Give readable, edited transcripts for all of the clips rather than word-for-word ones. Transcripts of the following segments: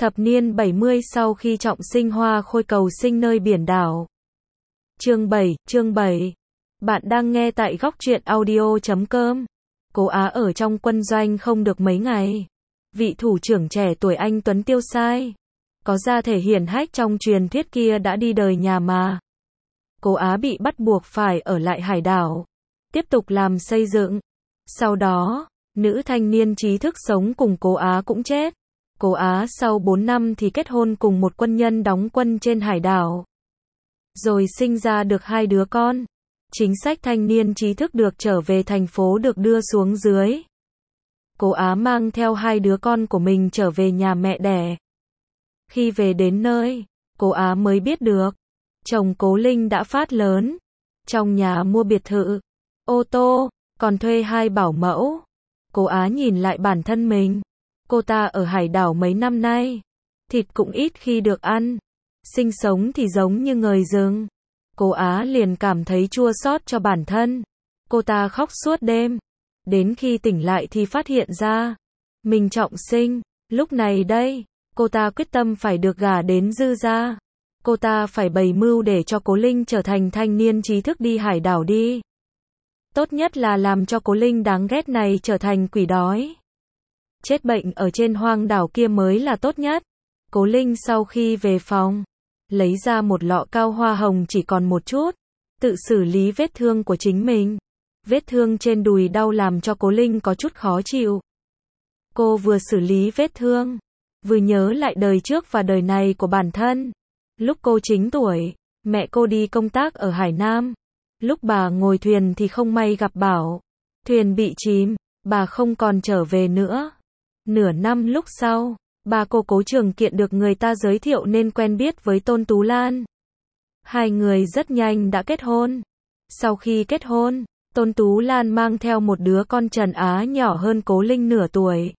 Thập niên 70 sau khi trọng sinh hoa khôi cầu sinh nơi biển đảo. Chương 7. Bạn đang nghe tại góc truyện audio.com. Cố Á ở trong quân doanh không được mấy ngày. Vị thủ trưởng trẻ tuổi anh Tuấn Tiêu Sai, có gia thể hiển hách trong truyền thuyết kia đã đi đời nhà mà. Cố Á bị bắt buộc phải ở lại hải đảo, tiếp tục làm xây dựng. Sau đó, nữ thanh niên trí thức sống cùng Cố Á cũng chết. Cố Á sau 4 năm thì kết hôn cùng một quân nhân đóng quân trên hải đảo. Rồi sinh ra được 2 đứa con. Chính sách thanh niên trí thức được trở về thành phố được đưa xuống dưới. Cố Á mang theo 2 đứa con của mình trở về nhà mẹ đẻ. Khi về đến nơi, Cố Á mới biết được, chồng Cố Linh đã phát lớn. Trong nhà mua biệt thự, ô tô, còn thuê 2 bảo mẫu. Cố Á nhìn lại bản thân mình. Cô ta ở hải đảo mấy năm nay, thịt cũng ít khi được ăn, sinh sống thì giống như người rừng. Cố Á liền cảm thấy chua xót cho bản thân. Cô ta khóc suốt đêm, đến khi tỉnh lại thì phát hiện ra mình trọng sinh. Lúc này đây, cô ta quyết tâm phải được gả đến Dư gia. Cô ta phải bày mưu để cho Cố Linh trở thành thanh niên trí thức đi hải đảo đi. Tốt nhất là làm cho Cố Linh đáng ghét này trở thành quỷ đói, chết bệnh ở trên hoang đảo kia mới là tốt nhất. Cố Linh sau khi về phòng, lấy ra một lọ cao hoa hồng chỉ còn một chút, tự xử lý vết thương của chính mình. Vết thương trên đùi đau làm cho Cố Linh có chút khó chịu. Cô vừa xử lý vết thương, vừa nhớ lại đời trước và đời này của bản thân. Lúc cô 9 tuổi, mẹ cô đi công tác ở Hải Nam. Lúc bà ngồi thuyền thì không may gặp bão, thuyền bị chìm, bà không còn trở về nữa. Nửa năm lúc sau, bà cô Cố Trường Kiện được người ta giới thiệu nên quen biết với Tôn Tú Lan. 2 người rất nhanh đã kết hôn. Sau khi kết hôn, Tôn Tú Lan mang theo một đứa con Trần Á nhỏ hơn Cố Linh nửa tuổi.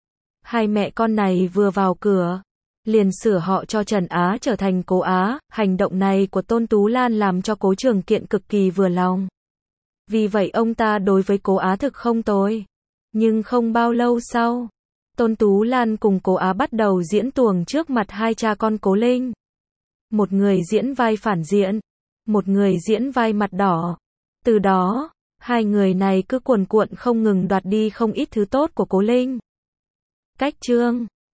2 mẹ con này vừa vào cửa, liền sửa họ cho Trần Á trở thành Cố Á. Hành động này của Tôn Tú Lan làm cho Cố Trường Kiện cực kỳ vừa lòng. Vì vậy ông ta đối với Cố Á thực không tồi. Nhưng không bao lâu sau, Tôn Tú Lan cùng Cố Á bắt đầu diễn tuồng trước mặt 2 cha con Cố Linh. Một người diễn vai phản diện, một người diễn vai mặt đỏ. Từ đó, 2 người này cứ cuồn cuộn không ngừng đoạt đi không ít thứ tốt của Cố Linh. Cách chương